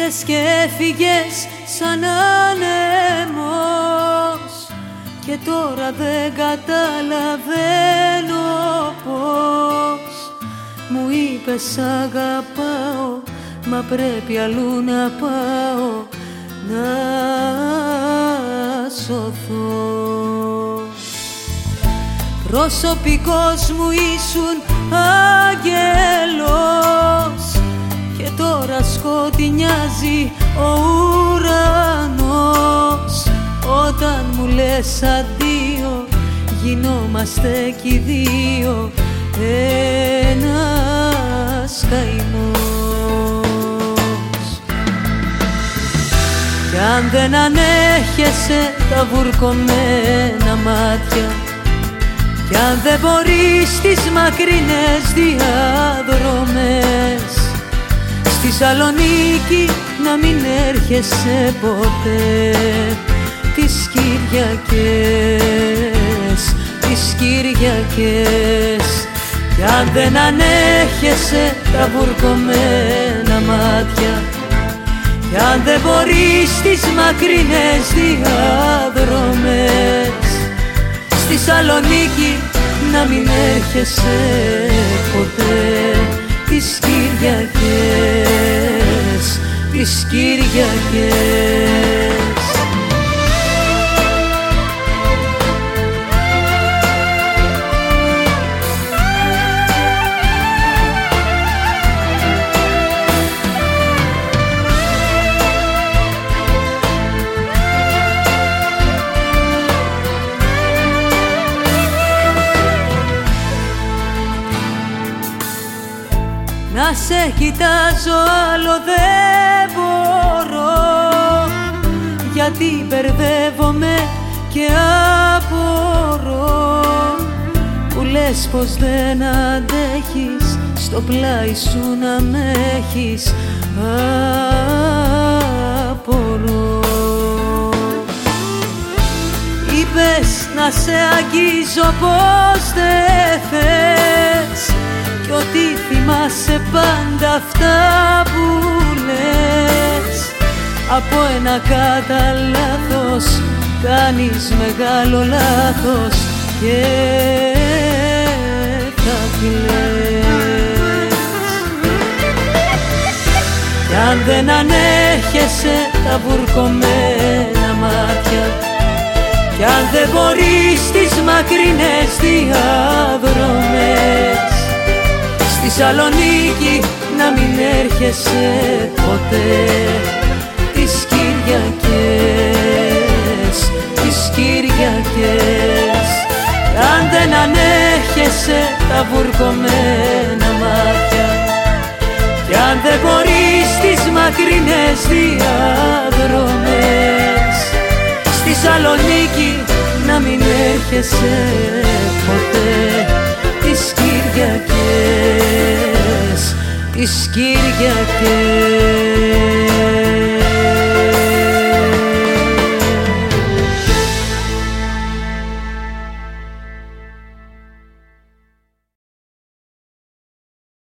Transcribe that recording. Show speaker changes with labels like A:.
A: Ήρθες και έφυγες σαν άνεμος και τώρα δεν καταλαβαίνω πως. Μου είπες αγαπάω, μα πρέπει αλλού να πάω να σωθώ. Προσωπικός μου ήσουν άγγελος και τώρα σκοτεινιάζει ο ουρανός. Όταν μου λες αντίο γινόμαστε κι οι δύο ένας καημός. Κι αν δεν ανέχεσαι τα βουρκωμένα μάτια, κι αν δεν μπορείς τις μακρινές διαδρομές, στη Σαλονίκη να μην έρχεσαι ποτέ τις Κυριακές, τις Κυριακές. Κι αν δεν ανέχεσαι τα βουρκωμένα μάτια, κι αν δεν μπορείς τις μακρινές διαδρομές, στη Σαλονίκη να μην έρχεσαι ποτέ τις Κυριακές, τις Κυριακές. Να σε κοιτάζω άλλο δεν μπορώ, γιατί μπερδεύομαι και απορώ. Που λες πως δεν αντέχεις στο πλάι σου να με έχεις, απορώ. Είπες να σε αγγίζω πως δεν θες κι ότι θυμάσαι πάντα αυτά που λες. Από ένα κατά λάθος κάνεις μεγάλο λάθος και θα κλαις. Κι αν δεν ανέχεσαι τα βουρκωμένα μάτια, κι αν δεν μπορείς τις μακρινές διαδρομές, στη Σαλονίκη να μην έρχεσαι ποτέ τις Κυριακές, τις Κυριακές. Αν δεν ανέχεσαι τα βουρκωμένα μάτια, κι αν δεν μπορείς τις μακρινές διαδρομές, στη Σαλονίκη να μην έρχεσαι ποτέ τις Κυριακές, τις Κυριακές.